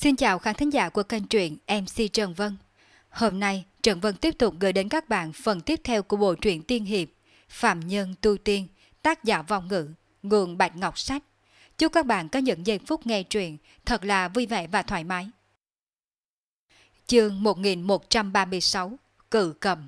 Xin chào khán thính giả của kênh truyện MC Trần Vân. Hôm nay, Trần Vân tiếp tục gửi đến các bạn phần tiếp theo của bộ truyện tiên hiệp Phạm Nhân Tu Tiên, tác giả Vong Ngữ, nguồn Bạch Ngọc Sách. Chúc các bạn có những giây phút nghe truyện thật là vui vẻ và thoải mái. Chương 1136, Cự Cầm.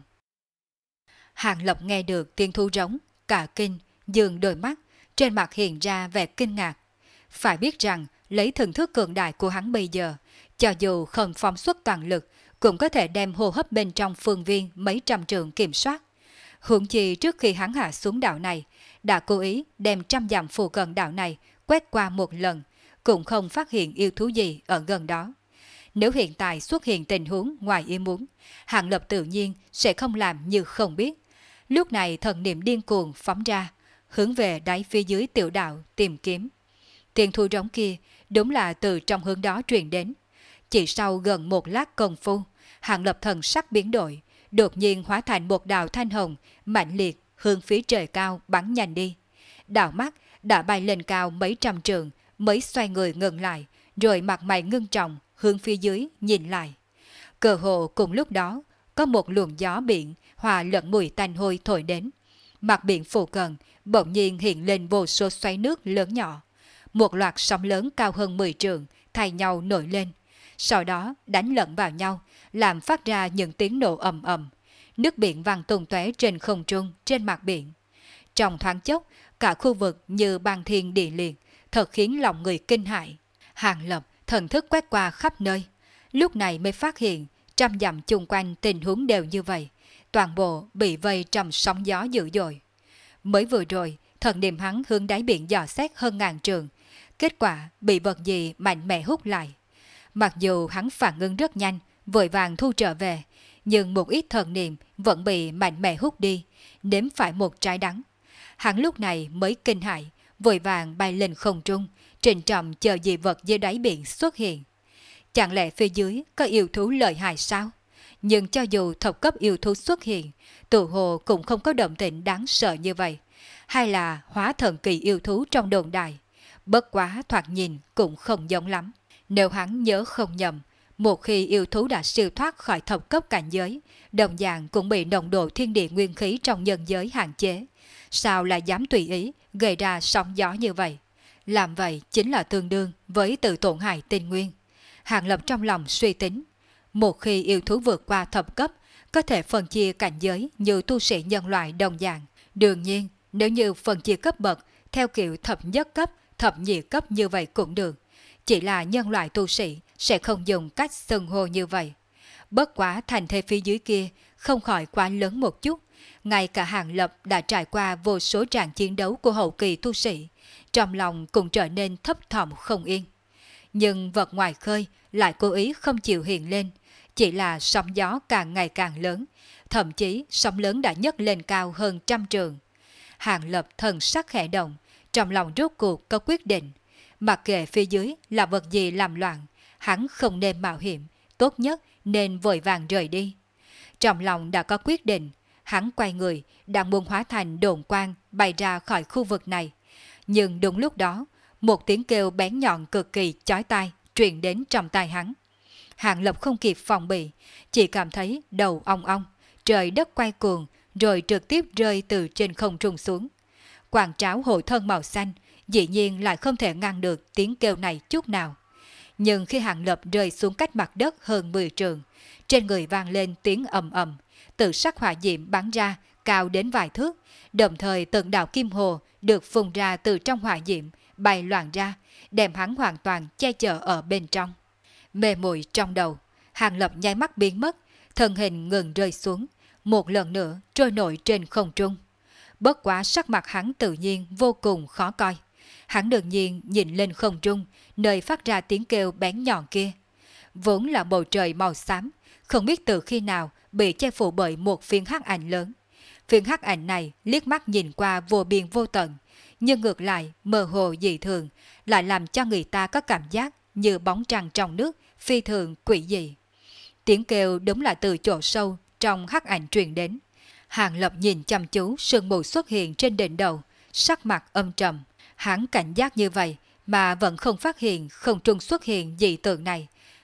Hàng Lập nghe được tiếng thú rống, cả kinh, dường đôi mắt, trên mặt hiện ra vẻ kinh ngạc. Phải biết rằng, lấy thần thức cường đại của hắn bây giờ, cho dù không phóng xuất toàn lực, cũng có thể đem hô hấp bên trong phương viên mấy trăm trượng kiểm soát. Huống chi trước khi hắn hạ xuống đảo này, đã cố ý đem trăm dặm phù cận đảo này quét qua một lần, cũng không phát hiện yêu thú gì ở gần đó. Nếu hiện tại xuất hiện tình huống ngoài ý muốn, Hàng Lập tự nhiên sẽ không làm như không biết. Lúc này thần niệm điên cuồng phóng ra, hướng về đáy phía dưới tiểu đảo tìm kiếm. Tiếng thu rống kia đúng là từ trong hướng đó truyền đến. Chỉ sau gần một lát công phu, Hàng Lập thần sắc biến đổi, đột nhiên hóa thành một đạo thanh hồng, mạnh liệt hướng phía trời cao bắn nhanh đi. Đạo mắt đã bay lên cao mấy trăm trượng, mới xoay người ngừng lại, rồi mặt mày ngưng trọng hướng phía dưới nhìn lại. Cơ hồ cùng lúc đó, có một luồng gió biển hòa lẫn mùi tanh hôi thổi đến. Mặt biển phù cận bỗng nhiên hiện lên vô số xoáy nước lớn nhỏ. Một loạt sóng lớn cao hơn 10 trượng thay nhau nổi lên, sau đó đánh lẫn vào nhau, làm phát ra những tiếng nổ ầm ầm. Nước biển văng tung tóe trên không trung, trên mặt biển. Trong thoáng chốc, cả khu vực như băng thiên địa liệt, thật khiến lòng người kinh hãi. Hàng Lập thần thức quét qua khắp nơi, lúc này mới phát hiện trăm dặm chung quanh tình huống đều như vậy, toàn bộ bị vây trong sóng gió dữ dội. Mới vừa rồi, thần niệm hắn hướng đáy biển dò xét hơn ngàn trượng, kết quả bị vật gì mạnh mẽ hút lại. Mặc dù hắn phản ứng rất nhanh, vội vàng thu trở về, nhưng một ít thần niệm vẫn bị mạnh mẽ hút đi, nếm phải một trái đắng. Hắn lúc này mới kinh hãi, vội vàng bay lên không trung, trịnh trọng chờ dị vật dưới đáy biển xuất hiện. Chẳng lẽ phía dưới có yêu thú lợi hại sao? Nhưng cho dù thập cấp yêu thú xuất hiện, tự hồ cũng không có động tĩnh đáng sợ như vậy. Hay là hóa thần kỳ yêu thú trong đồn đại? Bất quá thoạt nhìn cũng không giống lắm. Nếu hắn nhớ không nhầm, một khi yêu thú đã siêu thoát khỏi thập cấp cảnh giới, đồng dạng cũng bị nồng độ thiên địa nguyên khí trong nhân giới hạn chế. Sao lại dám tùy ý gây ra sóng gió như vậy? Làm vậy chính là tương đương với tự tổn hại tinh nguyên. Hàng Lập trong lòng suy tính, một khi yêu thú vượt qua thập cấp, có thể phân chia cảnh giới như tu sĩ nhân loại đồng dạng. Đương nhiên, nếu như phân chia cấp bậc theo kiểu thập nhất cấp, thập nhị cấp như vậy cũng được. Chỉ là nhân loại tu sĩ sẽ không dùng cách xưng hô như vậy. Bất quá thành thế phía dưới kia không khỏi quá lớn một chút. Ngay cả Hàng Lập đã trải qua vô số trận chiến đấu của hậu kỳ tu sĩ, trong lòng cũng trở nên thấp thỏm không yên. Nhưng vật ngoài khơi lại cố ý không chịu hiện lên, chỉ là sóng gió càng ngày càng lớn, thậm chí sóng lớn đã nhấc lên cao hơn trăm trượng. Hàng Lập thần sắc khẽ động, trong lòng rốt cuộc có quyết định. Mặc kệ phía dưới là vật gì làm loạn, hắn không nên mạo hiểm, tốt nhất nên vội vàng rời đi. Trong lòng đã có quyết định, hắn quay người, đang muốn hóa thành đồn quang bay ra khỏi khu vực này. Nhưng đúng lúc đó, một tiếng kêu bén nhọn cực kỳ chói tai truyền đến trong tai hắn. Hàng Lập không kịp phòng bị, chỉ cảm thấy đầu ong ong, trời đất quay cuồng, rồi trực tiếp rơi từ trên không trung xuống. Quàng tráo hộ thân màu xanh, dĩ nhiên lại không thể ngăn được tiếng kêu này chút nào. Nhưng khi Hàng Lập rơi xuống cách mặt đất hơn 10 trượng, trên người vang lên tiếng ầm ầm, tự sắc hỏa diệm bắn ra cao đến vài thước, đồng thời từng đạo kim hồ được phun ra từ trong hỏa diệm bay loạn ra, đem hắn hoàn toàn che chở ở bên trong. Mê muội trong đầu, Hàng Lập nháy mắt biến mất, thân hình ngừng rơi xuống, một lần nữa trôi nổi trên không trung. Bất quá sắc mặt hắn tự nhiên vô cùng khó coi. Hắn đương nhiên nhìn lên không trung, nơi phát ra tiếng kêu bén nhọn kia. Vốn là bầu trời màu xám, không biết từ khi nào bị che phủ bởi một phiến hắc ảnh lớn. Phiến hắc ảnh này liếc mắt nhìn qua vô biên vô tận, nhưng ngược lại mơ hồ dị thường, lại làm cho người ta có cảm giác như bóng trăng trong nước, phi thường quỷ dị. Tiếng kêu đúng là từ chỗ sâu trong hắc ảnh truyền đến. Hàng Lập nhìn chăm chú sương mù xuất hiện trên đỉnh đầu, sắc mặt âm trầm. Hắn cảnh giác như vậy mà vẫn không phát hiện không trung xuất hiện dị tượng này,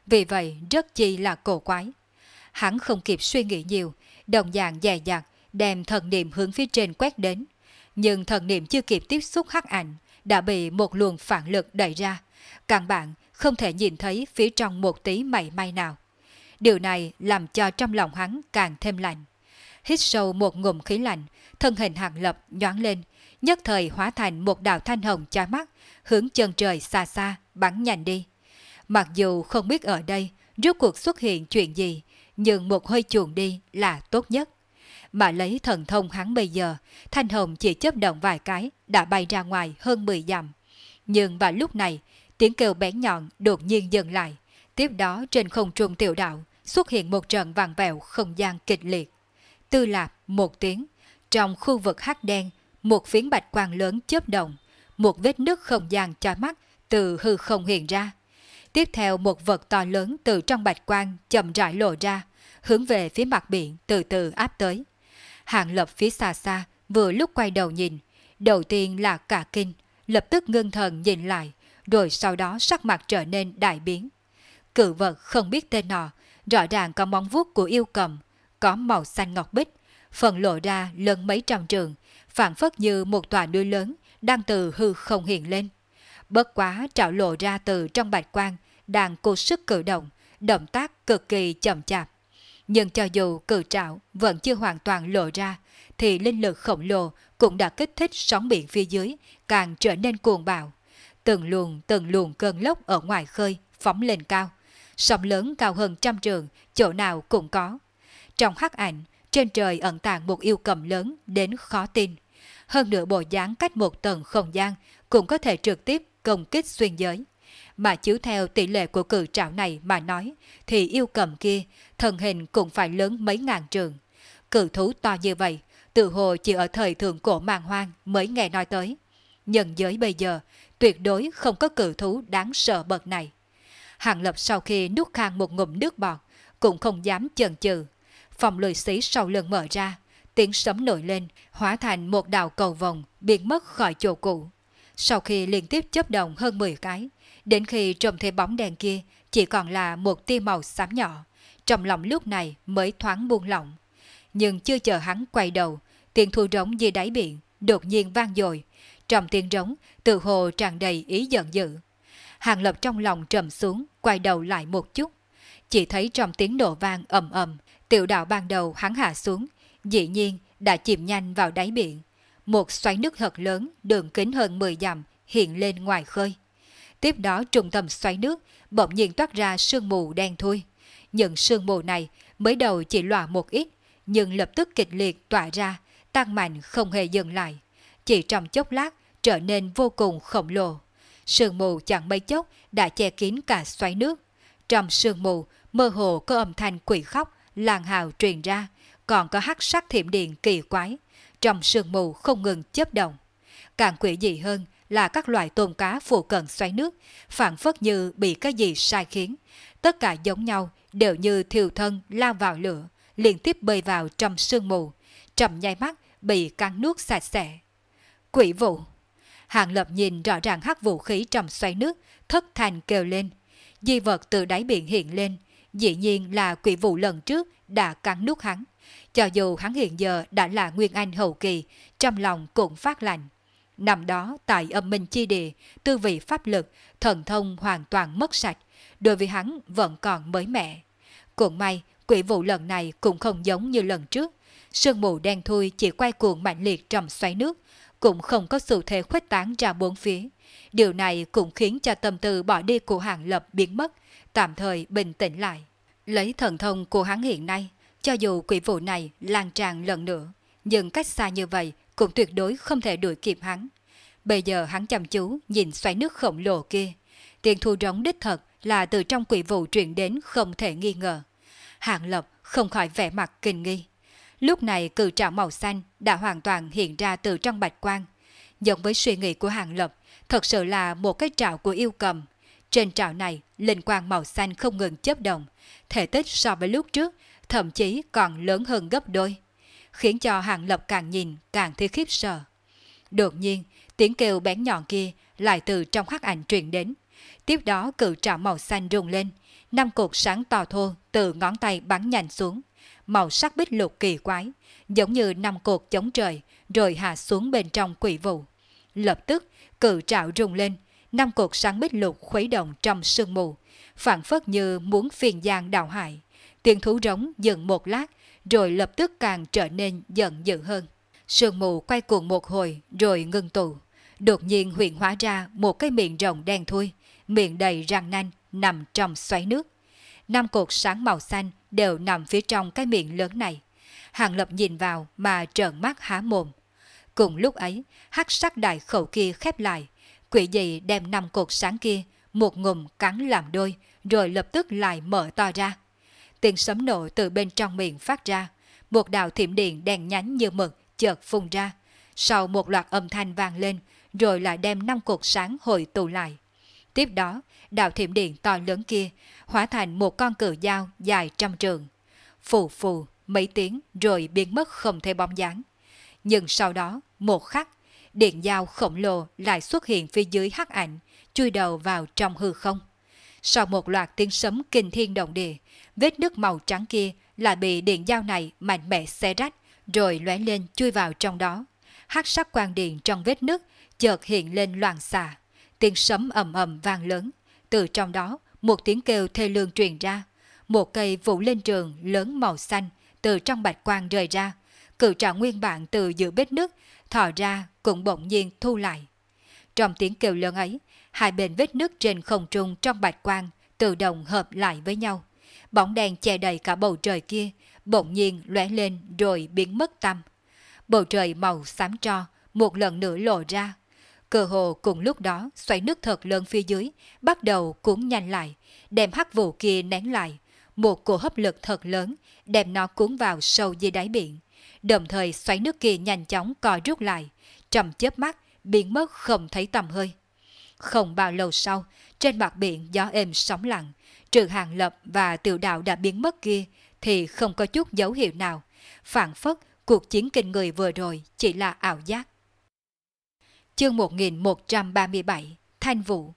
vì vậy rất chi là cổ quái. Hắn không kịp suy nghĩ nhiều, đồng dạng dè dặt đem thần niệm hướng phía trên quét đến. Nhưng thần niệm chưa kịp tiếp xúc hắc ảnh, đã bị một luồng phản lực đẩy ra. Căn bản không thể nhìn thấy phía trong một tí mảy may nào. Điều này làm cho trong lòng hắn càng thêm lạnh. Hít sâu một ngụm khí lạnh, thân hình Hàng Lập nhoáng lên, nhất thời hóa thành một đạo thanh hồng chói mắt, hướng chân trời xa xa bắn nhanh đi. Mặc dù không biết ở đây rốt cuộc xuất hiện chuyện gì, nhưng một hơi chuồn đi là tốt nhất. Mà lấy thần thông hắn bây giờ, thanh hồng chỉ chớp động vài cái đã bay ra ngoài hơn 10 dặm. Nhưng vào lúc này, tiếng kêu bén nhọn đột nhiên dừng lại. Tiếp đó trên không trung tiểu đạo xuất hiện một trận vàng vẹo không gian kịch liệt. Tư lạp một tiếng, trong khu vực hắc đen, một phiến bạch quang lớn chớp động, một vết nứt không gian chói mắt từ hư không hiện ra. Tiếp theo một vật to lớn từ trong bạch quang chậm rãi lộ ra, hướng về phía mặt biển từ từ áp tới. Hàng Lập phía xa xa vừa lúc quay đầu nhìn, đầu tiên là cả kinh, lập tức ngưng thần nhìn lại, rồi sau đó sắc mặt trở nên đại biến. Cự vật không biết tên nọ, rõ ràng có móng vuốt của yêu cầm, có màu xanh ngọc bích, phần lộ ra lớn mấy trăm trượng, phản phất như một tòa núi lớn đang từ hư không hiện lên. Bất quá trảo lộ ra từ trong bạch quang, đang cố sức cử động, động tác cực kỳ chậm chạp. Nhưng cho dù cử trảo vẫn chưa hoàn toàn lộ ra, thì linh lực khổng lồ cũng đã kích thích sóng biển phía dưới, càng trở nên cuồng bạo. Từng luồng cơn lốc ở ngoài khơi phóng lên cao, sóng lớn cao hơn 100 trượng, chỗ nào cũng có. Trong hắc ảnh, trên trời ẩn tàng một yêu cầm lớn đến khó tin. Hơn nữa bộ dáng cách một tầng không gian cũng có thể trực tiếp công kích xuyên giới. Mà chiếu theo tỷ lệ của cự trảo này mà nói, thì yêu cầm kia, thân hình cũng phải lớn mấy ngàn trượng. Cự thú to như vậy, tự hồ chỉ ở thời thượng cổ màn hoang mới nghe nói tới. Nhân giới bây giờ, tuyệt đối không có cự thú đáng sợ bậc này. Hàng Lập sau khi nuốt khan một ngụm nước bọt, cũng không dám chần chừ. Phòng lười xí sau lưng mở ra, tiếng sấm nổi lên, hóa thành một đạo cầu vồng biến mất khỏi chỗ cũ. Sau khi liên tiếp chớp động hơn 10 cái, đến khi trông thấy bóng đèn kia chỉ còn là một tia màu xám nhỏ, trong lòng lúc này mới thoáng buông lỏng. Nhưng chưa chờ hắn quay đầu, tiếng thu rống dưới đáy biển đột nhiên vang dội. Trong tiếng rống, tự hồ tràn đầy ý giận dữ. Hàng Lập trong lòng trầm xuống, quay đầu lại một chút. Chỉ thấy trong tiếng nổ vang ầm ầm, tiểu đạo ban đầu hắn hạ xuống, dĩ nhiên đã chìm nhanh vào đáy biển. Một xoáy nước thật lớn, đường kính hơn 10 dặm, hiện lên ngoài khơi. Tiếp đó trung tâm xoáy nước, bỗng nhiên toát ra sương mù đen thui. Những sương mù này mới đầu chỉ lòa một ít, nhưng lập tức kịch liệt tỏa ra, tăng mạnh không hề dừng lại. Chỉ trong chốc lát trở nên vô cùng khổng lồ. Sương mù chẳng mấy chốc đã che kín cả xoáy nước. Trong sương mù mơ hồ có âm thanh quỷ khóc làng hào truyền ra, còn có hắc sắc thiểm điện kỳ quái. Trong sương mù không ngừng chớp động. Càng quỷ dị hơn là các loại tôm cá phụ cận xoáy nước, phản phất như bị cái gì sai khiến. Tất cả giống nhau, đều như thiêu thân lao vào lửa, liên tiếp bơi vào trong sương mù, trong nháy mắt bị cắn nuốt sạch sẽ. Quỷ vụ! Hàng Lập nhìn rõ ràng hắc vũ khí trong xoáy nước, thất thanh kêu lên. Di vật từ đáy biển hiện lên, dĩ nhiên là quỷ vụ lần trước đã cắn nuốt hắn. Cho dù hắn hiện giờ đã là Nguyên Anh hậu kỳ, trong lòng cũng phát lạnh. Năm đó tại âm minh chi địa, tư vị pháp lực, thần thông hoàn toàn mất sạch, đối với hắn vẫn còn mới mẻ. Cũng may, quỷ vụ lần này cũng không giống như lần trước. Sương mù đen thui chỉ quay cuồng mạnh liệt trong xoáy nước, cũng không có xu thế khuếch tán ra bốn phía. Điều này cũng khiến cho tâm tư bỏ đi của Hàng Lập biến mất, tạm thời bình tĩnh lại. Lấy thần thông của hắn hiện nay, cho dù quỷ vụ này lan tràn lần nữa, nhưng cách xa như vậy cũng tuyệt đối không thể đuổi kịp hắn. Bây giờ hắn chăm chú nhìn xoáy nước khổng lồ kia. Tiếng thu rống đích thật là từ trong quỷ vụ truyền đến không thể nghi ngờ. Hàng Lập không khỏi vẻ mặt kinh nghi. Lúc này cự trảo màu xanh đã hoàn toàn hiện ra từ trong bạch quang. Giống với suy nghĩ của Hàng Lập, thật sự là một cái trảo của yêu cầm. Trên trảo này, linh quang màu xanh không ngừng chớp động, thể tích so với lúc trước, thậm chí còn lớn hơn gấp đôi, khiến cho Hàng Lập càng nhìn càng thấy khiếp sợ. Đột nhiên, tiếng kêu bén nhọn kia lại từ trong hắc ảnh truyền đến. Tiếp đó cự trảo màu xanh rung lên, năm cột sáng to thô từ ngón tay bắn nhanh xuống, màu sắc bích lục kỳ quái, giống như năm cột chống trời rồi hạ xuống bên trong quỷ vụ. Lập tức, cự trảo rung lên, năm cột sáng bích lục khuấy động trong sương mù, phảng phất như muốn phiên giang đào hải. Tiếng thú rống dừng một lát, rồi lập tức càng trở nên giận dữ hơn. Sương mù quay cuồng một hồi rồi ngưng tụ, đột nhiên hiện hóa ra một cái miệng rộng đen thui, miệng đầy răng nanh nằm trong xoáy nước. Năm cột sáng màu xanh đều nằm phía trong cái miệng lớn này. Hàng Lập nhìn vào mà trợn mắt há mồm. Cùng lúc ấy, hắc sắc đại khẩu kia khép lại, quỷ dị đem năm cột sáng kia một ngụm cắn làm đôi, rồi lập tức lại mở to ra. Tiếng sấm nổ từ bên trong miệng phát ra, một đạo thiểm điện đen nhánh như mực chợt phun ra. Sau một loạt âm thanh vang lên, rồi lại đem năm cột sáng hội tụ lại. Tiếp đó, đạo thiểm điện to lớn kia hóa thành một con cự dao dài trăm trượng. Phù phù mấy tiếng rồi biến mất không thấy bóng dáng. Nhưng sau đó, một khắc, điện dao khổng lồ lại xuất hiện phía dưới hắc ảnh, chui đầu vào trong hư không. Sau một loạt tiếng sấm kinh thiên động địa, vết nứt màu trắng kia lại bị điện dao này mạnh mẽ xé rách, rồi lóe lên chui vào trong đó. Hắc sắc quang điện trong vết nứt chợt hiện lên loạn xạ, tiếng sấm ầm ầm vang lớn. Từ trong đó, một tiếng kêu thê lương truyền ra. Một cây vũ lên trường lớn màu xanh từ trong bạch quang rời ra. Cự trảo nguyên bản từ giữa vết nứt thò ra cũng bỗng nhiên thu lại. Trong tiếng kêu lớn ấy, hai bên vết nứt trên không trung trong bạch quang tự động hợp lại với nhau. Bóng đèn che đầy cả bầu trời kia bỗng nhiên lóe lên rồi biến mất tăm. Bầu trời màu xám tro một lần nữa lộ ra. Cơ hồ cùng lúc đó, xoáy nước thật lớn phía dưới bắt đầu cuốn nhanh lại, đem hắc vụ kia nén lại. Một cỗ hấp lực thật lớn đem nó cuốn vào sâu dưới đáy biển. Đồng thời xoáy nước kia nhanh chóng co rút lại, trong chớp mắt biến mất không thấy tầm hơi. Không bao lâu sau, trên mặt biển gió êm sóng lặng, trừ Hàng Lập và Tiểu Đạo đã biến mất kia thì không có chút dấu hiệu nào. Phảng phất cuộc chiến kinh người vừa rồi chỉ là ảo giác. Chương 1137 Thanh Vũ.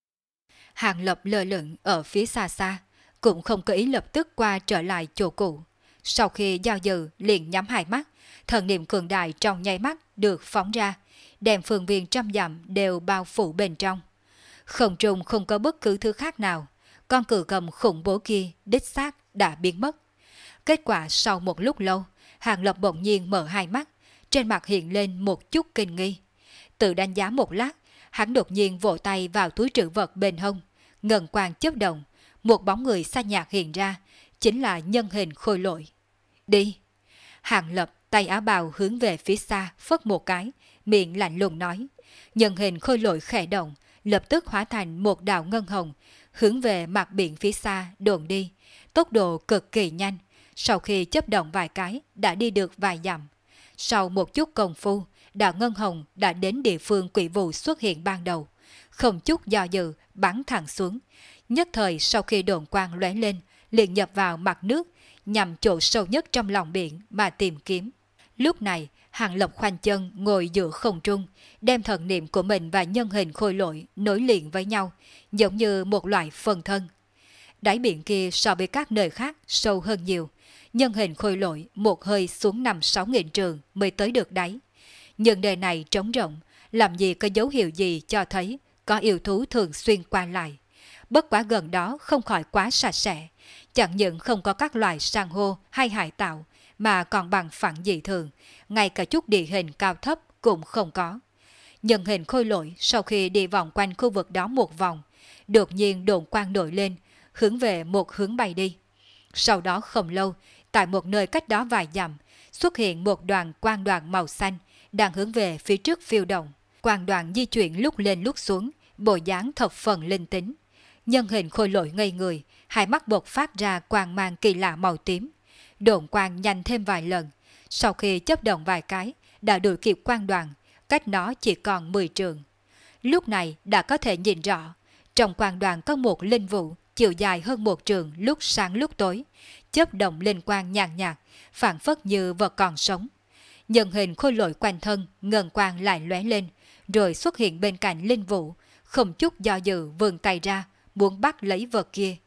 Hàng Lập lơ lửng ở phía xa xa, cũng không có ý lập tức qua trở lại chỗ cũ. Sau khi giao dự liền nhắm hai mắt, thần niệm cường đại trong nháy mắt được phóng ra, đem phương viên trăm dặm đều bao phủ bên trong. Không trung không có bất cứ thứ khác nào, con cự cầm khủng bố kia đích xác đã biến mất. Kết quả sau một lúc lâu, Hàng Lập bỗng nhiên mở hai mắt, trên mặt hiện lên một chút kinh nghi. Tự đánh giá một lát, hắn đột nhiên vỗ tay vào túi trữ vật bên hông, ngân quang chớp động, một bóng người xa nhạt hiện ra, chính là nhân hình khôi lỗi. Đi! Hàng Lập tay áo bào hướng về phía xa phất một cái, miệng lạnh lùng nói. Nhân hình khôi lỗi khẽ động, lập tức hóa thành một đạo ngân hồng, hướng về mặt biển phía xa đồn đi, tốc độ cực kỳ nhanh. Sau khi chớp động vài cái đã đi được vài dặm. Sau một chút công phu, đạo ngân hồng đã đến địa phương quỷ vụ xuất hiện ban đầu, không chút do dự bắn thẳng xuống. Nhất thời sau khi đồn quang lóe lên, liền nhập vào mặt nước, nhằm chỗ sâu nhất trong lòng biển mà tìm kiếm. Lúc này, Hàng Lập khoanh chân ngồi giữa không trung, đem thần niệm của mình và nhân hình khôi lỗi nối liền với nhau, giống như một loại phân thân. Đáy biển kia so với các nơi khác sâu hơn nhiều, nhân hình khôi lỗi một hơi xuống 5-6 nghìn trường mới tới được đáy. Nhưng nơi này trống rộng, làm gì có dấu hiệu gì cho thấy có yêu thú thường xuyên qua lại. Bất quá gần đó không khỏi quá sạch sẽ, chẳng những không có các loài san hô hay hải tạo, mà còn bằng phẳng dị thường, ngay cả chút địa hình cao thấp cũng không có. Nhân hình khôi lỗi sau khi đi vòng quanh khu vực đó một vòng, đột nhiên đồn quang nổi lên, hướng về một hướng bay đi. Sau đó không lâu, tại một nơi cách đó vài dặm, xuất hiện một đoàn quang đoàn màu xanh, đang hướng về phía trước phiêu động. Quang đoàn di chuyển lúc lên lúc xuống, bộ dáng thập phần linh tính. Nhân hình khôi lỗi ngây người, hai mắt bộc phát ra quang mang kỳ lạ màu tím. Độn quang nhanh thêm vài lần, sau khi chấp động vài cái, đã đuổi kịp quang đoàn, cách nó chỉ còn 10 trượng. Lúc này đã có thể nhìn rõ, trong quang đoàn có một linh vụ chiều dài hơn 1 trượng lúc sáng lúc tối, chớp động linh quang nhàn nhạt, phảng phất như vật còn sống. Nhân hình khôi lỗi quanh thân, ngân quang lại lóe lên, rồi xuất hiện bên cạnh linh vụ, không chút do dự vươn tay ra, muốn bắt lấy vật kia.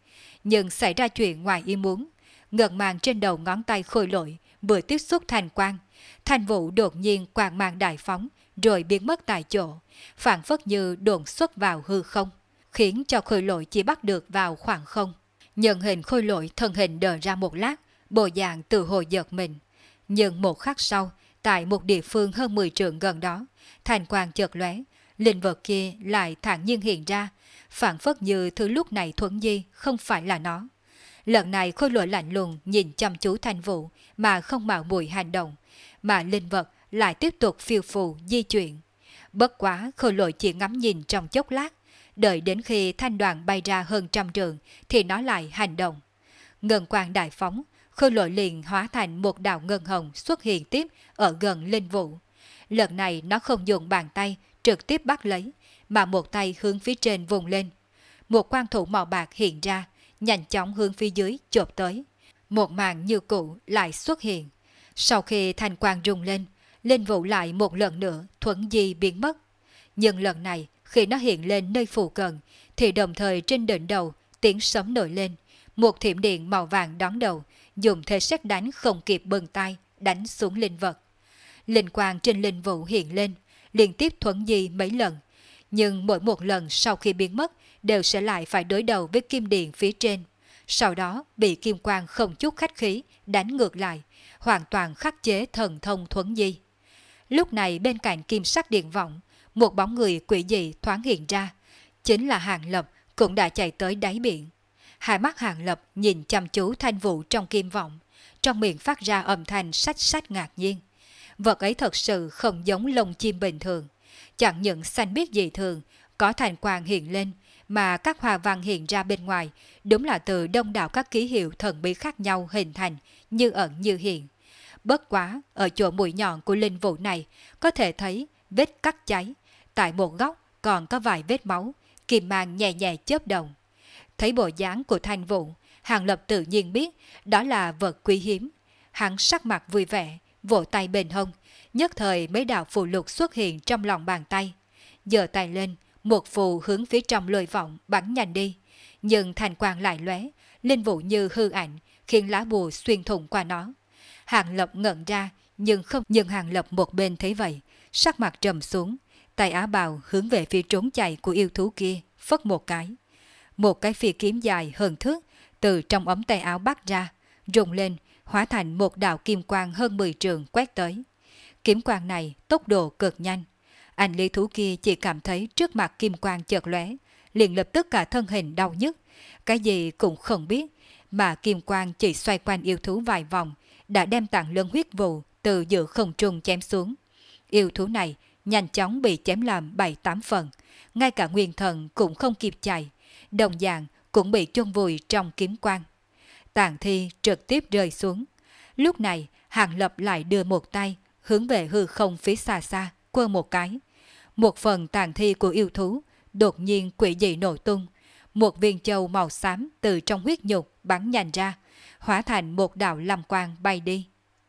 nhưng xảy ra chuyện ngoài ý muốn. Ngân mang trên đầu ngón tay khôi lỗi vừa tiếp xúc thành quang, Thanh Vũ đột nhiên quang mang đại phóng rồi biến mất tại chỗ, phảng phất như độn xuất vào hư không, khiến cho khôi lỗi chỉ bắt được vào khoảng không. Nhân hình khôi lỗi thân hình đờ ra một lát, bộ dạng tự hồi giật mình. Nhưng một khắc sau, tại một địa phương hơn 10 trượng gần đó, thành quang chợt lóe, linh vật kia lại thản nhiên hiện ra, phảng phất như thứ lúc này thuấn di không phải là nó. Lần này khôi lỗi lạnh lùng nhìn chăm chú Thanh Vũ mà không mạo muội hành động, mà linh vật lại tiếp tục phiêu phù di chuyển. Bất quá khôi lỗi chỉ ngắm nhìn trong chốc lát, đợi đến khi thanh đoàn bay ra hơn 100 trượng thì nó lại hành động. Ngân quang đại phóng, khôi lỗi liền hóa thành một đạo ngân hồng xuất hiện tiếp ở gần linh vũ. Lần này nó không dùng bàn tay trực tiếp bắt lấy, mà một tay hướng phía trên vùng lên. Một quang thủ màu bạc hiện ra, nhanh chóng hướng phía dưới chộp tới. Một màn như cũ lại xuất hiện. Sau khi thanh quang rung lên, linh vũ lại một lần nữa thuấn di biến mất. Nhưng lần này khi nó hiện lên nơi phụ cận thì đồng thời trên đỉnh đầu tiếng sấm nổi lên, một thiểm điện màu vàng đón đầu, dùng thế sét đánh không kịp bừng tay đánh xuống linh vật. Linh quang trên linh vũ hiện lên, liên tiếp thuấn di mấy lần, nhưng mỗi một lần sau khi biến mất đều sẽ lại phải đối đầu với kim điện phía trên, sau đó bị kim quang không chút khách khí đánh ngược lại, hoàn toàn khắc chế thần thông thuấn di. Lúc này bên cạnh kim sắc điện vọng, một bóng người quỷ dị thoáng hiện ra, chính là Hàng Lập cũng đã chạy tới đáy biển. Hai mắt Hàng Lập nhìn chăm chú Thanh Vũ trong kim vọng, trong miệng phát ra âm thanh sách sách ngạc nhiên. Vật ấy thật sự không giống lông chim bình thường, chẳng những xanh biếc dị thường, có thành quang hiện lên, mà các hoa văn hiện ra bên ngoài đúng là từ đông đảo các ký hiệu thần bí khác nhau hình thành, như ẩn như hiện. Bất quá, ở chỗ mũi nhọn của linh vũ này có thể thấy vết cắt cháy, tại một góc còn có vài vết máu, kim mang nhẹ nhẹ chớp động. Thấy bộ dáng của Thanh Vũ, Hàng Lập tự nhiên biết đó là vật quý hiếm. Hắn sắc mặt vui vẻ, vỗ tay bên hông, nhất thời mấy đạo phù lục xuất hiện trong lòng bàn tay. Giơ tay lên, một phù hướng phía trong lôi vọng bắn nhanh đi, nhưng thành quang lại lóe, linh vũ như hư ảnh, khiến lá bùa xuyên thủng qua nó. Hàng Lập ngẩn ra, nhưng Hàng Lập một bên thấy vậy, sắc mặt trầm xuống, tay áo bào hướng về phía trốn chạy của yêu thú kia, phất một cái. Một cái phi kiếm dài hơn thước từ trong ống tay áo bắt ra, rung lên, hóa thành một đạo kim quang hơn 10 trượng quét tới. Kiếm quang này tốc độ cực nhanh. Anh lý thú kia chỉ cảm thấy trước mặt kim quang chợt lóe, liền lập tức cả thân hình đau nhức, cái gì cũng không biết, mà kim quang chỉ xoay quanh yêu thú vài vòng, đã đem tảng lân huyết vụ từ giữa không trung chém xuống. Yêu thú này nhanh chóng bị chém làm 7-8 phần, ngay cả nguyên thần cũng không kịp chạy, đồng dạng cũng bị chôn vùi trong kiếm quang. Tàn thi trực tiếp rơi xuống. Lúc này Hàng Lập lại đưa một tay hướng về hư không phía xa xa, quơ một cái. Một phần tàn thi của yêu thú đột nhiên quỷ dị nổ tung, một viên châu màu xám từ trong huyết nhục bắn nhanh ra, hóa thành một đạo lam quang bay đi.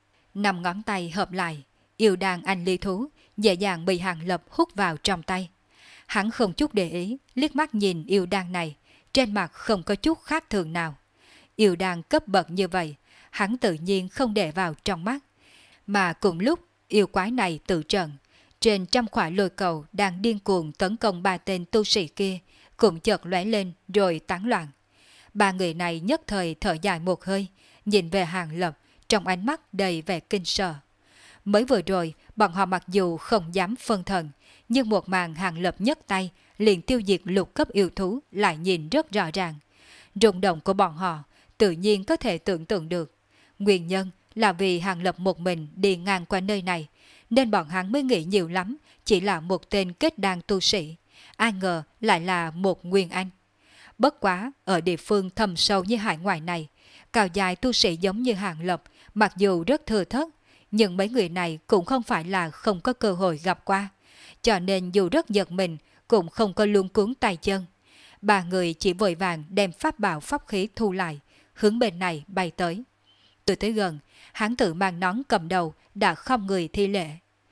5 ngón tay hợp lại, yêu đàn anh ly thú dễ dàng bị Hàng Lập hút vào trong tay. Hắn không chút để ý, liếc mắt nhìn yêu đàn này, trên mặt không có chút khác thường nào. Yêu đàn cấp bậc như vậy, hắn tự nhiên không để vào trong mắt. Mà cùng lúc yêu quái này tự trận, trên trăm khỏa lôi cầu đang điên cuồng tấn công 3 tên tu sĩ kia, cũng chợt lóe lên rồi tán loạn. 3 người này nhất thời thở dài một hơi, nhìn về Hàng Lập trong ánh mắt đầy vẻ kinh sợ. Mới vừa rồi, bọn họ mặc dù không dám phân thần, nhưng một màn Hàng Lập nhấc tay liền tiêu diệt lục cấp yêu thú lại nhìn rất rõ ràng. Rung động của bọn họ tự nhiên có thể tưởng tượng được. Nguyên nhân là vì Hàng Lập một mình đi ngang qua nơi này, nên bọn hắn mới nghĩ nhiều lắm, chỉ là một tên kết đan tu sĩ. Ai ngờ lại là một nguyên anh. Bất quá, ở địa phương thầm sâu như hải ngoại này, cao dài tu sĩ giống như Hàng Lập, mặc dù rất thừa thớt, nhưng mấy người này cũng không phải là không có cơ hội gặp qua. Cho nên dù rất giật mình, cũng không có luống cuống tay chân. 3 người chỉ vội vàng đem pháp bảo pháp khí thu lại, hướng bên này bay tới. Từ tới gần, hắn tự mang nón cầm đầu đã không người thi lễ.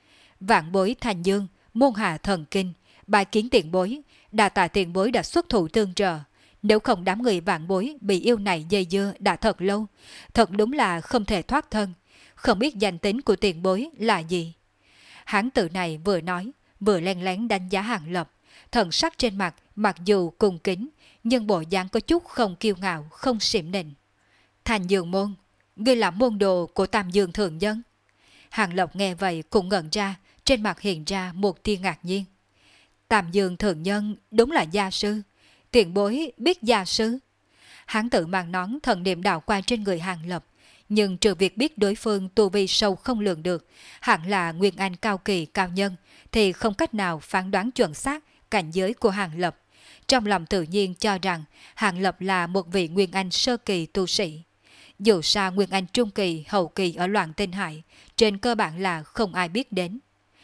Vạn bối Thành Dương, môn hạ thần kinh, bài kiến tiền bối, đà tạ tiền bối đã xuất thủ tương trợ. Nếu không đám người vạn bối bị yêu này dây dưa đã thật lâu, thật đúng là không thể thoát thân, không biết danh tính của tiền bối là gì. Hán tử này vừa nói, vừa len lén đánh giá Hàng Lập, thần sắc trên mặt mặc dù cung kính, nhưng bộ dáng có chút không kiêu ngạo, không xỉm nịnh. Thành Dương môn, ngươi là môn đồ của Tam Dương thượng nhân. Hàng Lập nghe vậy cũng ngẩn ra, trên mặt hiện ra một tia ngạc nhiên. Tam Dương thượng nhân đúng là gia sư, tiền bối biết gia sư. Hán tử mang nón thần niệm đảo qua trên người Hàng Lập, nhưng trừ việc biết đối phương tu vi sâu không lường được, hẳn là nguyên anh cao kỳ cao nhân, thì không cách nào phán đoán chuẩn xác cảnh giới của Hàng Lập. Trong lòng tự nhiên cho rằng Hàng Lập là một vị nguyên anh sơ kỳ tu sĩ. Dù sao nguyên anh trung kỳ, hậu kỳ ở Loạn Tinh Hải, trên cơ bản là không ai biết đến.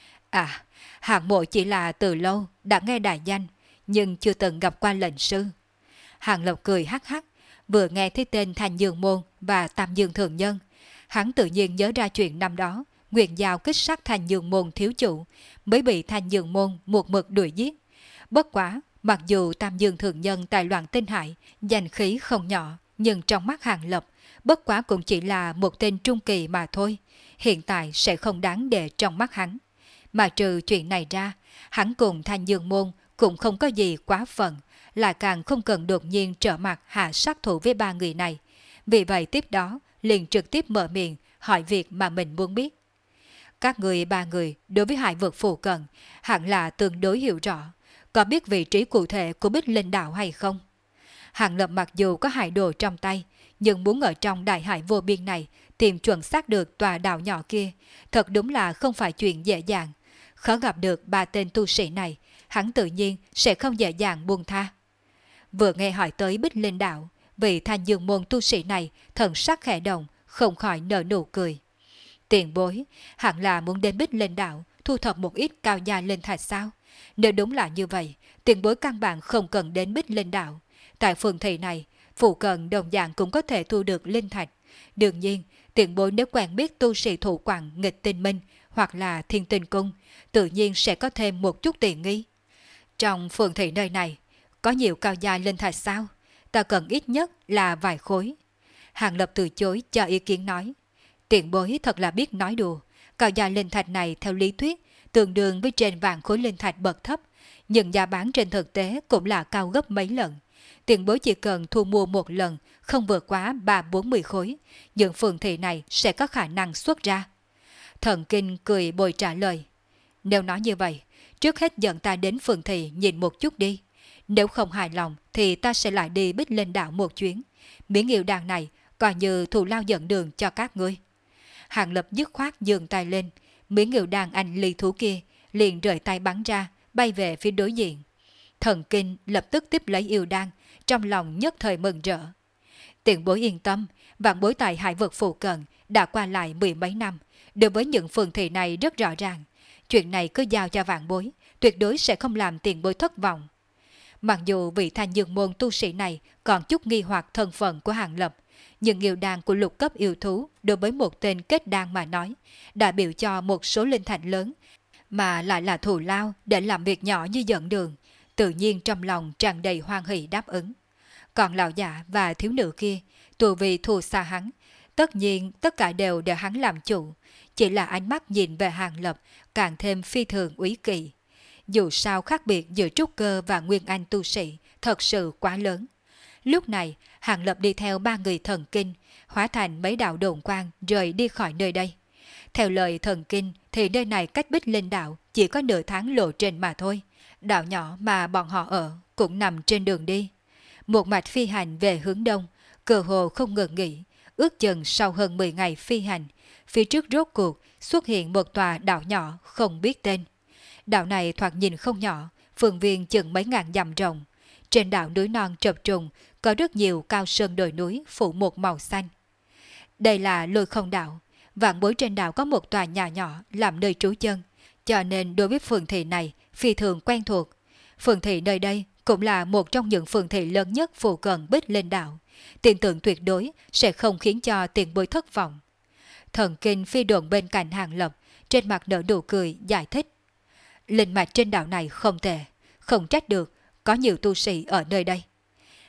À, Hàng mộ chỉ là từ lâu đã nghe đại danh, nhưng chưa từng gặp qua lệnh sư. Hàng Lập cười hắc hắc, vừa nghe thấy tên Thành Dương môn và Tam Dương thượng nhân, hắn tự nhiên nhớ ra chuyện năm đó, nguyện giao kích sát Thành Dương môn thiếu chủ, mới bị Thành Dương môn một mực đuổi giết. Bất quá, mặc dù Tam Dương thượng nhân tại Loạn Tinh Hải danh khí không nhỏ, nhưng trong mắt Hàng Lập, bất quá cũng chỉ là một tên trung kỳ mà thôi, hiện tại sẽ không đáng để trong mắt hắn. Mà trừ chuyện này ra, hắn cùng Thanh Dương môn cũng không có gì quá phận, lại càng không cần đột nhiên trở mặt hạ sát thủ với ba người này. Vì vậy tiếp đó, liền trực tiếp mở miệng hỏi việc mà mình muốn biết. Các người ba người đối với hải vực phụ cận hẳn là tương đối hiểu rõ, có biết vị trí cụ thể của Bích Linh đảo hay không? Hàng Lập mặc dù có hải đồ trong tay, nhưng muốn ở trong đại hải vô biên này tìm chuẩn xác được tòa đảo nhỏ kia, thật đúng là không phải chuyện dễ dàng. Khó gặp được ba tên tu sĩ này, hắn tự nhiên sẽ không dễ dàng buông tha. Vừa nghe hỏi tới Bích Linh đảo, vị Thanh Dương môn tu sĩ này thần sắc khẽ động, không khỏi nở nụ cười. Tiền bối, hẳn là muốn đến Bích Linh đảo thu thập một ít cao gia linh thạch sao? Nếu đúng là như vậy, tiền bối căn bản không cần đến Bích Linh đảo. Tại phường thị này, phụ cận đồng dạng cũng có thể thu được linh thạch. Đương nhiên, tiền bối nếu quen biết tu sĩ thủ quảng nghịch tinh minh hoặc là thiên tinh cung, tự nhiên sẽ có thêm một chút tiện nghi. Trong phường thị nơi này, có nhiều cao gia linh thạch sao? Ta cần ít nhất là vài khối. Hàng Lập từ chối cho ý kiến nói. Tiền bối thật là biết nói đùa. Cao gia linh thạch này theo lý thuyết tương đương với trên vạn khối linh thạch bậc thấp, nhưng giá bán trên thực tế cũng là cao gấp mấy lần. Tiền bối chỉ cần thu mua một lần, không vượt quá 3-40 khối, những phường thị này sẽ có khả năng xuất ra. Thần Kinh cười bồi trả lời. Nếu nói như vậy, trước hết dẫn ta đến phường thị nhìn một chút đi. Nếu không hài lòng thì ta sẽ lại đi Bích Linh đảo một chuyến. Miếng yêu đàn này coi như thù lao dẫn đường cho các ngươi. Hàng Lập dứt khoát giương tay lên, miếng yêu đàn anh ly thú kia liền rời tay bắn ra, bay về phía đối diện. Thần Kinh lập tức tiếp lấy yêu đan, trong lòng nhất thời mừng rỡ. Tiền bối yên tâm, vạn bối tại hải vực phụ cận đã qua lại mười mấy năm, đối với những phường thị này rất rõ ràng. Chuyện này cứ giao cho vạn bối, tuyệt đối sẽ không làm tiền bối thất vọng. Mặc dù vị Thanh Dương môn tu sĩ này còn chút nghi hoặc thân phận của Hàng Lập, nhưng yêu đan của lục cấp yêu thú đối với một tên kết đan mà nói, đã biểu cho một số linh thạch lớn, mà lại là thù lao để làm việc nhỏ như dẫn đường, tự nhiên trong lòng tràn đầy hoan hỷ đáp ứng. Còn lão giả và thiếu nữ kia, tu vi thua xa hắn, tất nhiên tất cả đều để hắn làm chủ, chỉ là ánh mắt nhìn về Hàng Lập càng thêm phi thường úy kỵ. Dù sao khác biệt giữa trúc cơ và nguyên anh tu sĩ thật sự quá lớn. Lúc này, Hàng Lập đi theo ba người thần kinh, hóa thành mấy đạo đồn quang rời đi khỏi nơi đây. Theo lời thần kinh thì nơi này cách Bích Linh đảo chỉ có nửa tháng lộ trình mà thôi. Đảo nhỏ mà bọn họ ở cũng nằm trên đường đi. Một mạch phi hành về hướng đông, cơ hồ không ngừng nghỉ, ước chừng sau hơn 10 ngày phi hành, phía trước rốt cuộc xuất hiện một tòa đảo nhỏ không biết tên. Đảo này thoạt nhìn không nhỏ, phương viên chừng mấy ngàn dặm rộng. Trên đảo núi non chập trùng có rất nhiều cao sơn đồi núi phủ một màu xanh. Đây là Lôi Không đảo. Vạn bối trên đảo có một tòa nhà nhỏ làm nơi trú chân, cho nên đối với phường thị này phi thường quen thuộc. Phường thị nơi đây cũng là một trong những phường thị lớn nhất phụ cận Bích Linh đảo, tin tưởng tuyệt đối sẽ không khiến cho tiền bối thất vọng. Thần Kinh phi độn bên cạnh Hàng Lập, trên mặt nở nụ cười giải thích. Linh mạch trên đảo này không tệ, không trách được, có nhiều tu sĩ ở nơi đây.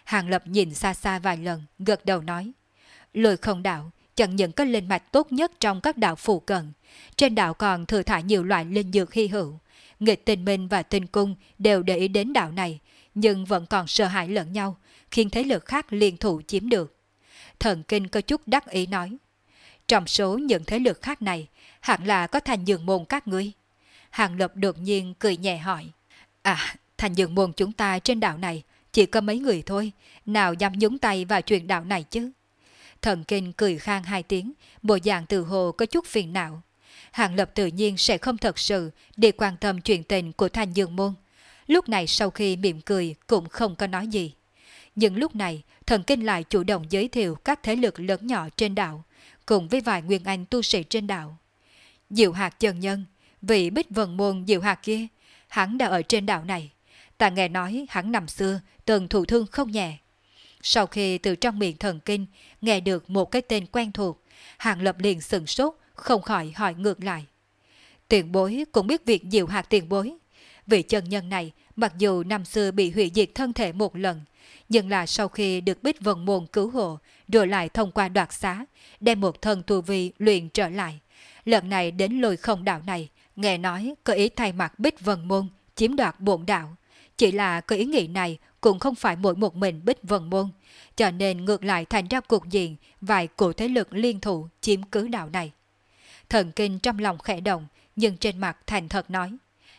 Hàng Lập nhìn xa xa vài lần, gật đầu nói. Lôi Không đạo chẳng những có linh mạch tốt nhất trong các đạo phụ cận, trên đạo còn thừa thải nhiều loại linh dược hy hữu. Nghịch Tinh Minh và Tinh Cung đều để ý đến đạo này, nhưng vẫn còn sợ hãi lẫn nhau, khiến thế lực khác liên thủ chiếm được. Thần Kinh có chút đắc ý nói. Trong số những thế lực khác này, hẳn là có Thành Dược môn các ngươi. Hàng Lập đột nhiên cười nhẹ hỏi. À, Thành Dược môn chúng ta trên đảo này chỉ có mấy người thôi, nào dám nhúng tay vào chuyện đạo này chứ? Thần Kinh cười khang hai tiếng, bộ dạng từ hồ có chút phiền não. Hàng Lập tự nhiên sẽ không thật sự để quan tâm chuyện tình của Thành Dược môn. Lúc này sau khi mỉm cười cũng không có nói gì. Nhưng lúc này, Thần Kinh lại chủ động giới thiệu các thế lực lớn nhỏ trên đảo, cùng với vài nguyên anh tu sĩ trên đảo. Diệu Hạc chân nhân, vị Bích Vân môn Diệu Hạc kia, hắn đã ở trên đảo này. Ta nghe nói hắn năm xưa từng thụ thương không nhẹ. Sau khi từ trong miệng Thần Kinh nghe được một cái tên quen thuộc, Hàng Lập liền sửng sốt, không khỏi hỏi ngược lại. Tiền bối cũng biết việc Diệu Hạc tiền bối. Vị chân nhân này mặc dù năm xưa bị hủy diệt thân thể một lần, nhưng là sau khi được Bích Vân môn cứu hộ, rồi lại thông qua đoạt xá, đem một thân tu vi luyện trở lại. Lần này đến Lôi Không đạo này, nghe nói có ý thay mặt Bích Vân môn chiếm đoạt bổn đạo. Chỉ là cái ý nghĩ này cũng không phải mỗi một mình Bích Vân môn, cho nên ngược lại thành ra cục diện vài cổ thế lực liên thủ chiếm cứ đạo này. Thần Kinh trong lòng khẽ động, nhưng trên mặt thành thật nói.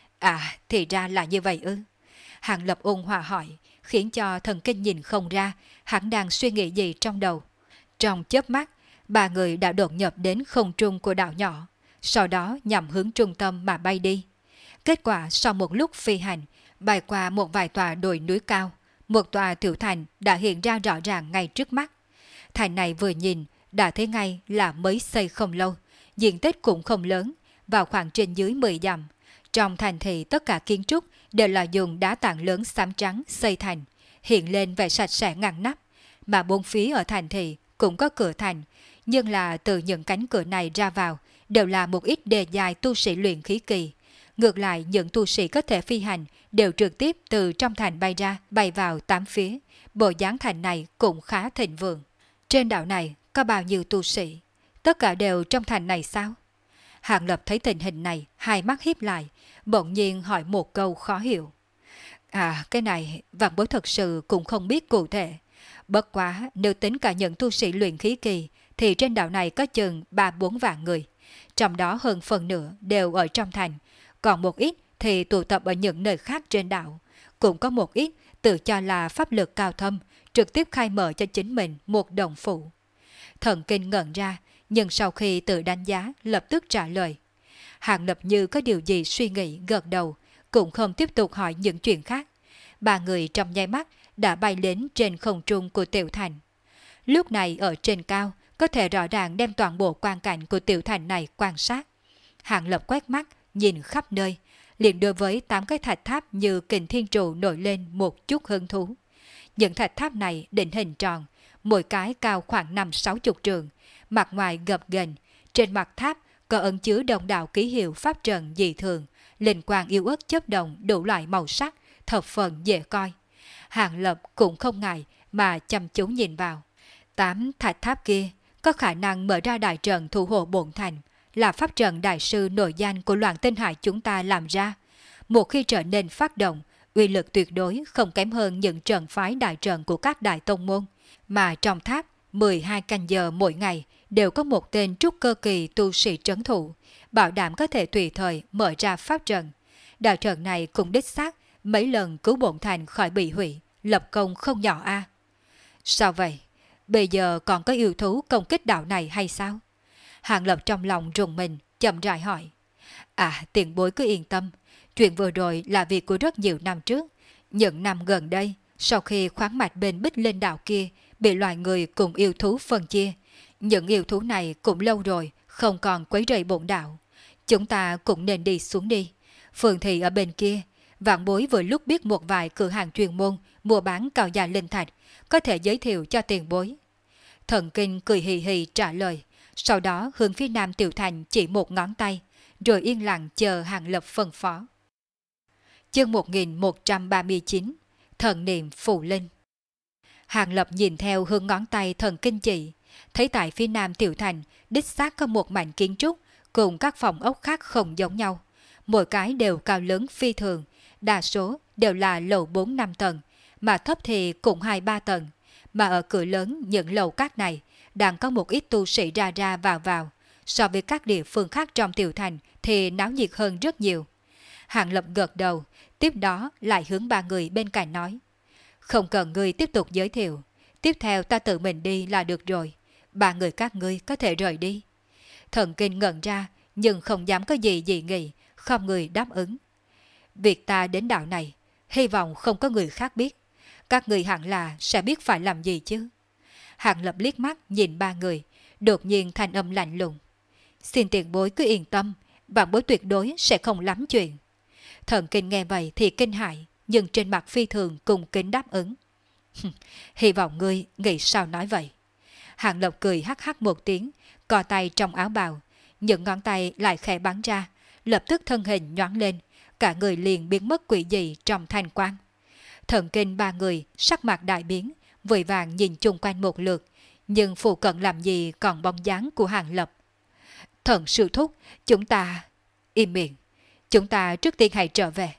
À, thì ra là như vậy ư? Hàng Lập ôn hòa hỏi, khiến cho Thần Kinh nhìn không ra hắn đang suy nghĩ gì trong đầu. Trong chớp mắt, ba người đã đột nhập đến không trung của đảo nhỏ, sau đó nhằm hướng trung tâm mà bay đi. Kết quả sau một lúc phi hành, bay qua một vài tòa đồi núi cao, một tòa tiểu thành đã hiện ra rõ ràng ngay trước mắt. Thành này vừa nhìn đã thấy ngay là mới xây không lâu, diện tích cũng không lớn, vào khoảng trên dưới 10 dặm. Trong thành thị tất cả kiến trúc đều là dùng đá tảng lớn xám trắng xây thành, hiện lên vẻ sạch sẽ ngăn nắp, mà bốn phía ở thành thị cũng có cửa thành, nhưng là từ những cánh cửa này ra vào đều là một ít đề dài tu sĩ luyện khí kỳ. Ngược lại những tu sĩ có thể phi hành đều trực tiếp từ trong thành bay ra, bay vào tám phía. Bộ dáng thành này cũng khá thịnh vượng. Trên đảo này có bao nhiêu tu sĩ? Tất cả đều trong thành này sao? Hàng Lập thấy tình hình này, hai mắt híp lại, bỗng nhiên hỏi một câu khó hiểu. À, cái này vạn bối thật sự cũng không biết cụ thể. Bất quá nếu tính cả những tu sĩ luyện khí kỳ thì trên đảo này có chừng 3-4 vạn người. Trong đó hơn phần nửa đều ở trong thành, còn một ít thì tụ tập ở những nơi khác trên đảo. Cũng có một ít tự cho là pháp lực cao thâm, trực tiếp khai mở cho chính mình một đồng phủ. Thần Kinh ngẩn ra, nhưng sau khi tự đánh giá lập tức trả lời. Hàng Lập như có điều gì suy nghĩ gật đầu, cũng không tiếp tục hỏi những chuyện khác. Ba người trong nháy mắt đã bay đến trên không trung của tiểu thành. Lúc này ở trên cao có thể rõ ràng đem toàn bộ quang cảnh của tiểu thành này quan sát. Hàng Lập quét mắt nhìn khắp nơi, liền đối với 8 cái thạch tháp như kình thiên trụ nổi lên một chút hứng thú. Những thạch tháp này định hình tròn, mỗi cái cao khoảng 5-60 trượng, mặt ngoài gập ghềnh, trên mặt tháp có ẩn chứa đồng đạo ký hiệu pháp trận dị thường, linh quang yếu ớt chớp động đủ loại màu sắc, thập phần dễ coi. Hàng Lập cũng không ngại mà chăm chú nhìn vào. 8 thạch tháp kia có khả năng mở ra đại trận thủ hộ bổn thành, là pháp trận đại sư nổi danh của Loạn Tinh Hải chúng ta làm ra. Một khi trở nên phát động, uy lực tuyệt đối không kém hơn những trận phái đại trận của các đại tông môn. Mà trong tháp, 12 canh giờ mỗi ngày đều có một tên trúc cơ kỳ tu sĩ trấn thủ, bảo đảm có thể tùy thời mở ra pháp trận. Đại trận này cũng đích xác mấy lần cứu bổn thành khỏi bị hủy, lập công không nhỏ a. Sao vậy? Bây giờ còn có yêu thú công kích đạo này hay sao? Hàng Lập trong lòng rùng mình, chậm rãi hỏi. À, tiền bối cứ yên tâm, chuyện vừa rồi là việc của rất nhiều năm trước. Những năm gần đây, sau khi khoáng mạch bên Bích Linh đạo kia bị loài người cùng yêu thú phân chia, những yêu thú này cũng lâu rồi không còn quấy rầy bổn đạo. Chúng ta cũng nên đi xuống đi. Phường thị ở bên kia, vạn bối vừa lúc biết một vài cửa hàng chuyên môn mua bán cao gia linh thạch, có thể giới thiệu cho tiền bối. Thần Kinh cười hì hì trả lời, sau đó hướng phía nam tiểu thành chỉ một ngón tay, rồi yên lặng chờ Hàng Lập phân phó. Chương 1139, Thần niệm phù linh. Hàng Lập nhìn theo hướng ngón tay thần kinh chỉ, thấy tại phía nam tiểu thành đích xác có một mảnh kiến trúc cùng các phòng ốc khác không giống nhau. Mỗi cái đều cao lớn phi thường, đa số đều là lầu 4-5 tầng, mà thấp thì cũng 2-3 tầng. Mà ở cửa lớn những lầu các này đang có một ít tu sĩ ra ra vào vào. So với các địa phương khác trong tiểu thành thì náo nhiệt hơn rất nhiều. Hàng Lập gật đầu, tiếp đó lại hướng ba người bên cạnh nói. Không cần ngươi tiếp tục giới thiệu, tiếp theo ta tự mình đi là được rồi. Ba người các ngươi có thể rời đi. Thần Kinh ngẩn ra nhưng không dám có gì dị nghị, không người đáp ứng. Việc ta đến đảo này, hy vọng không có người khác biết. Các người hẳn là sẽ biết phải làm gì chứ. Hàng Lập liếc mắt nhìn ba người, đột nhiên thanh âm lạnh lùng. Xin tiền bối cứ yên tâm, vạn bối tuyệt đối sẽ không lắm chuyện. Thần Kinh nghe vậy thì kinh hãi, nhưng trên mặt phi thường cùng kính đáp ứng. Hy vọng ngươi nghĩ sao nói vậy. Hàng Lập cười hắc hắc một tiếng, cò tay trong áo bào, những ngón tay lại khẽ bắn ra, lập tức thân hình nhoáng lên, cả người liền biến mất quỷ dị trong thanh quang. Thần Kinh ba người sắc mặt đại biến, vội vàng nhìn chung quanh một lượt, nhưng phụ cận làm gì còn bóng dáng của Hàng Lập. Thần sư thúc, chúng ta... Im miệng, chúng ta trước tiên hãy trở về.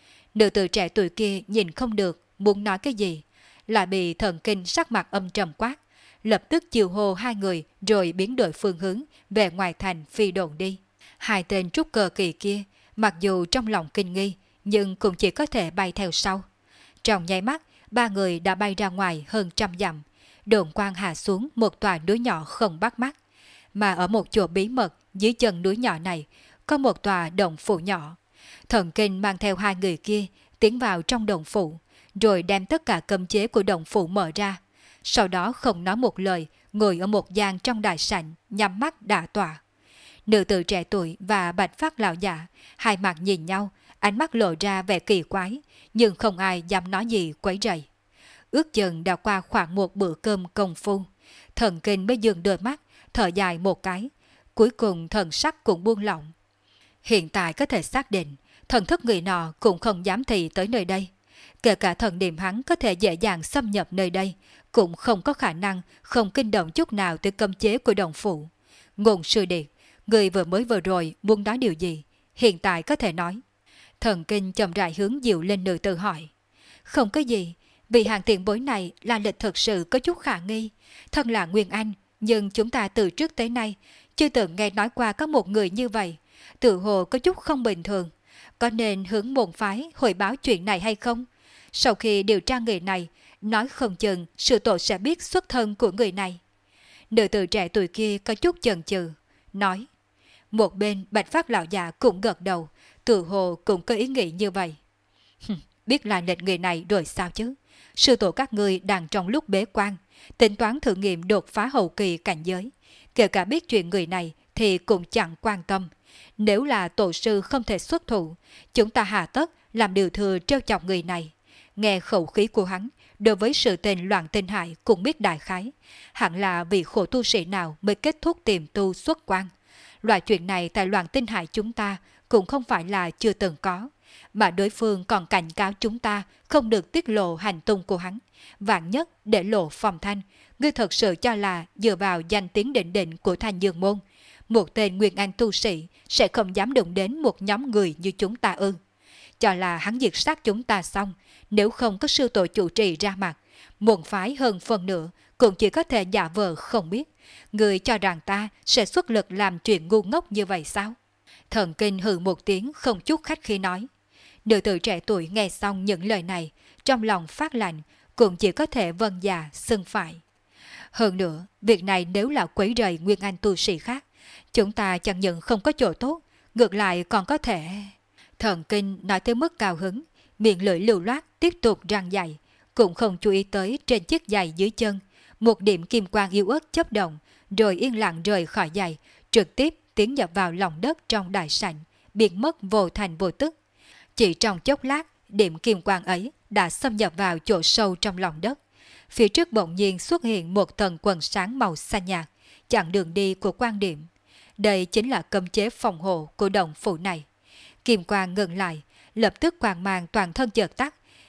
Nữ tử trẻ tuổi kia nhìn không được, muốn nói cái gì, lại bị Thần Kinh sắc mặt âm trầm quát, lập tức chiều hô hai người rồi biến đổi phương hướng về ngoài thành phi đồn đi. Hai tên trúc cơ kỳ kia, mặc dù trong lòng kinh nghi, nhưng cũng chỉ có thể bay theo sau. Trong nháy mắt, ba người đã bay ra ngoài hơn 100 dặm, đồn quang hạ xuống một tòa núi nhỏ không bắt mắt. Mà ở một chỗ bí mật dưới chân núi nhỏ này, có một tòa động phủ nhỏ. Thần Kinh mang theo hai người kia tiến vào trong động phủ, rồi đem tất cả cấm chế của động phủ mở ra. Sau đó không nói một lời, ngồi ở một gian trong đại sảnh, nhắm mắt đả tọa. Nữ tử trẻ tuổi và bạch phát lão giả, hai mặt nhìn nhau, ánh mắt lộ ra vẻ kỳ quái, nhưng không ai dám nói gì quấy rầy. Ước chừng đã qua khoảng một bữa cơm công phu, Thần Kinh mới dừng đôi mắt, thở dài một cái, cuối cùng thần sắc cũng buông lỏng. Hiện tại có thể xác định, thần thức người nọ cũng không dám thị tới nơi đây. Kể cả thần niệm hắn có thể dễ dàng xâm nhập nơi đây, cũng không có khả năng không kinh động chút nào tới cấm chế của đồng phủ. Ngôn sư điệt, người vừa rồi muốn nói điều gì, hiện tại có thể nói. Thần Kinh chậm rãi hướng dịu lên nữ tử hỏi. Không có gì, vì hàng tiền bối này là lịch thực sự có chút khả nghi. Thân là Nguyên Anh, nhưng chúng ta từ trước tới nay chưa từng nghe nói qua có một người như vậy. Tự hồ có chút không bình thường. Có nên hướng môn phái hồi báo chuyện này hay không? Sau khi điều tra người này, nói không chừng sự tội sẽ biết xuất thân của người này. Nữ tử trẻ tuổi kia có chút chần chừ, nói. Một bên bạch phát lão già cũng gật đầu, tự hồ cũng có ý nghĩ như vậy. Biết là lịch người này rồi sao chứ? Sư tổ các ngươi đang trong lúc bế quan, tính toán thử nghiệm đột phá hậu kỳ cảnh giới. Kể cả biết chuyện người này thì cũng chẳng quan tâm. Nếu là tổ sư không thể xuất thủ, chúng ta hà tất làm điều thừa trêu chọc người này. Nghe khẩu khí của hắn, đối với sự tình Loạn Tinh Hải cũng biết đại khái. Hẳn là vị khổ tu sĩ nào mới kết thúc tiềm tu xuất quan. Loại chuyện này tại Loạn Tinh Hải chúng ta cũng không phải là chưa từng có. Mà đối phương còn cảnh cáo chúng ta không được tiết lộ hành tung của hắn. Vạn nhất để lộ phong thanh, ngươi thật sự cho là dựa vào danh tiếng định định của Thanh Dương Môn, một tên Nguyên Anh tu sĩ sẽ không dám đụng đến một nhóm người như chúng ta ư? Cho là hắn diệt sát chúng ta xong, nếu không có sư tổ chủ trì ra mặt, môn phái hơn phần nữa cũng chỉ có thể giả vờ không biết. Người cho rằng ta sẽ xuất lực làm chuyện ngu ngốc như vậy sao? Thần Kinh hừ một tiếng không chút khách khí nói. Nữ tử trẻ tuổi nghe xong những lời này, trong lòng phát lạnh, cũng chỉ có thể vâng dạ xưng phải. Hơn nữa, việc này nếu là quấy rầy Nguyên Anh tu sĩ khác, chúng ta chẳng những không có chỗ tốt, ngược lại còn có thể... Thần Kinh nói tới mức cao hứng, miệng lưỡi lưu loát tiếp tục răng dày, cũng không chú ý tới trên chiếc giày dưới chân. Một điểm kim quang yếu ớt chớp động, rồi yên lặng rời khỏi giày, trực tiếp tiến nhập vào lòng đất trong đại sảnh, biến mất vô thành vô tức. Chỉ trong chốc lát, điểm kim quang ấy đã xâm nhập vào chỗ sâu trong lòng đất. Phía trước bỗng nhiên xuất hiện một tầng quần sáng màu xanh nhạt, chặn đường đi của quan điểm. Đây chính là cấm chế phòng hộ của động phủ này. Kim quang ngừng lại, lập tức quang mang toàn thân chợt tắt,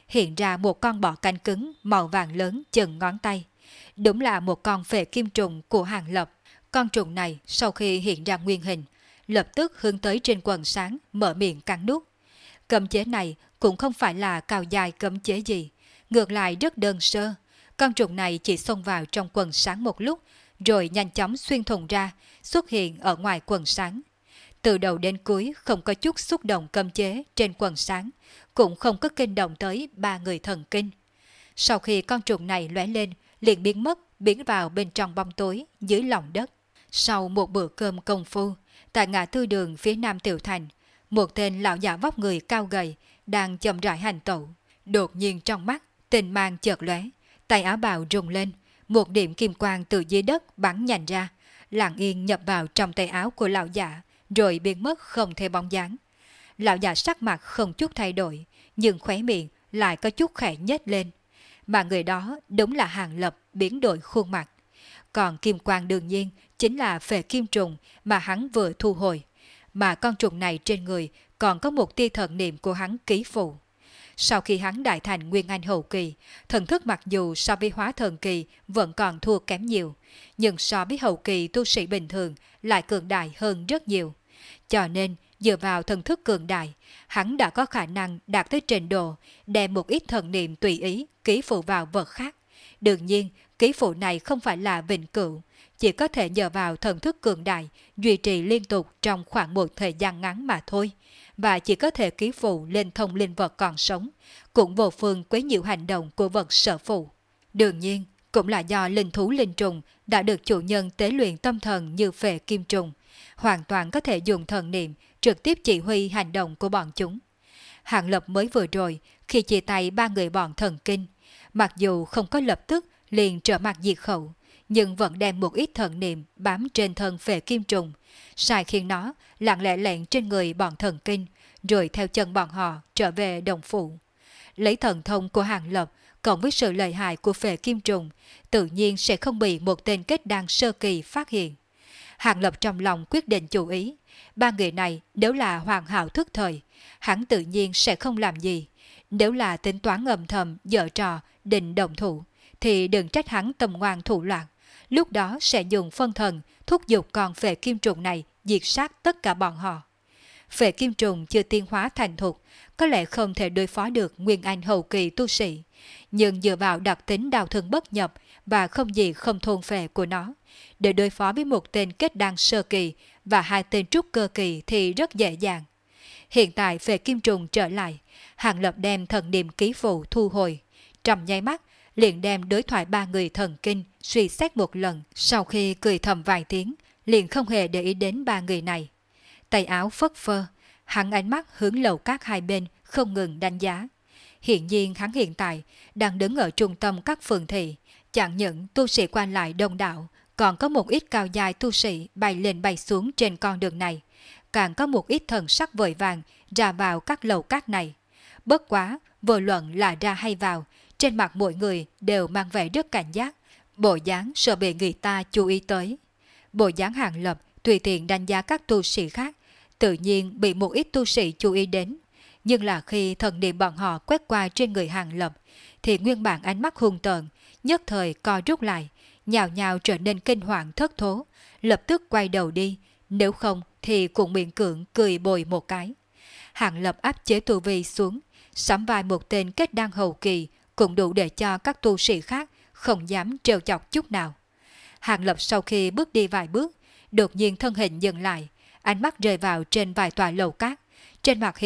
hiện ra một con bọ cánh cứng màu vàng lớn chừng ngón tay. Đúng là một con phệ kim trùng của Hàng Lập. Con trùng này sau khi hiện ra nguyên hình, lập tức hướng tới trên quần sáng mở miệng cắn nuốt. Cấm chế này cũng không phải là cao dài cấm chế gì, ngược lại rất đơn sơ. Con trùng này chỉ xông vào trong quần sáng một lúc, rồi nhanh chóng xuyên thủng ra, xuất hiện ở ngoài quần sáng. Từ đầu đến cuối không có chút xúc động cấm chế trên quần sáng, cũng không có kinh động tới ba người thần kinh. Sau khi con trùng này lóe lên, liền biến mất, biến vào bên trong bóng tối dưới lòng đất. Sau một bữa cơm công phu, tại ngã tư đường phía nam tiểu thành, một tên lão già vóc người cao gầy đang chậm rãi hành tẩu. Đột nhiên trong mắt tình mang chợt lóe, tay áo bào rung lên, một điểm kim quang từ dưới đất bắn nhanh ra, lặng yên nhập vào trong tay áo của lão già, rồi biến mất không thể bóng dáng. Lão già sắc mặt không chút thay đổi, nhưng khóe miệng lại có chút khẽ nhếch lên. Mà người đó đúng là Hàng Lập biến đổi khuôn mặt. Còn kim quang đương nhiên chính là phệ kim trùng mà hắn vừa thu hồi. Mà con trùng này trên người còn có một tia thần niệm của hắn ký phụ. Sau khi hắn đại thành Nguyên Anh hậu kỳ, thần thức mặc dù so với hóa thần kỳ vẫn còn thua kém nhiều, nhưng so với hậu kỳ tu sĩ bình thường lại cường đại hơn rất nhiều. Cho nên, dựa vào thần thức cường đại, hắn đã có khả năng đạt tới trình độ đem một ít thần niệm tùy ý ký phụ vào vật khác. Đương nhiên, ký phụ này không phải là vĩnh cửu, chỉ có thể nhờ vào thần thức cường đại duy trì liên tục trong khoảng một thời gian ngắn mà thôi, và chỉ có thể ký phụ lên thông linh vật còn sống, cũng vô phương quấy nhiễu hành động của vật sở phụ. Đương nhiên, cũng là do linh thú linh trùng đã được chủ nhân tế luyện tâm thần như phệ kim trùng, hoàn toàn có thể dùng thần niệm trực tiếp chỉ huy hành động của bọn chúng. Hàng Lập mới vừa rồi, khi chia tay ba người bọn thần kinh, mặc dù không có lập tức liền trở mặt diệt khẩu, nhưng vẫn đem một ít thần niệm bám trên thân phệ kim trùng, sai khiến nó lặng lẽ lẹn trên người bọn thần kinh, rồi theo chân bọn họ trở về đồng phủ. Lấy thần thông của Hàng Lập cộng với sự lợi hại của phệ kim trùng, tự nhiên sẽ không bị một tên kết đan sơ kỳ phát hiện. Hàng Lập trong lòng quyết định chú ý, ba người này nếu là hoàn hảo thức thời, hắn tự nhiên sẽ không làm gì. Nếu là tính toán âm thầm giở trò định động thủ, thì đừng trách hắn tâm ngoan thủ loạn, lúc đó sẽ dùng phân thần thúc giục con phệ kim trùng này diệt sát tất cả bọn họ. Phệ kim trùng chưa tiên hóa thành thục, có lẽ không thể đối phó được Nguyên Anh hậu kỳ tu sĩ, nhưng dựa vào đặc tính đào thương bất nhập và không gì không thôn phệ của nó, để đối phó với một tên kết đan sơ kỳ và hai tên trúc cơ kỳ thì rất dễ dàng. Hiện tại phệ kim trùng trở lại, Hàng Lập đem thần niệm ký phụ thu hồi, trong nháy mắt liền đem đối thoại ba người thần kinh suy xét một lần, sau khi cười thầm vài tiếng, liền không hề để ý đến ba người này. Tay áo phất phơ, hắn ánh mắt hướng lầu các hai bên không ngừng đánh giá. Hiện nhiên hắn hiện tại đang đứng ở trung tâm các phường thị, chẳng những tu sĩ quan lại đông đảo, còn có một ít cao dài tu sĩ bay lên bay xuống trên con đường này, càng có một ít thần sắc vội vàng ra vào các lầu các này. Bất quá, vô luận là ra hay vào, trên mặt mỗi người đều mang vẻ rất cảnh giác, bộ dáng sợ bị người ta chú ý tới. Bộ dáng Hàng Lập tùy tiện đánh giá các tu sĩ khác, tự nhiên bị một ít tu sĩ chú ý đến. Nhưng là khi thần niệm bọn họ quét qua trên người Hàng Lập, thì nguyên bản ánh mắt hung tợn, nhất thời co rút lại, nhào nhào trở nên kinh hoàng thất thố, lập tức quay đầu đi, nếu không thì cũng miễn cưỡng cười bồi một cái. Hàng Lập áp chế tu vi xuống, sắm vai một tên kết đan hậu kỳ cũng đủ để cho các tu sĩ khác không dám trêu chọc chút nào. Hàng Lập sau khi bước đi vài bước, đột nhiên thân hình dừng lại, ánh mắt rơi vào trên vài tòa lầu cát, trên mặt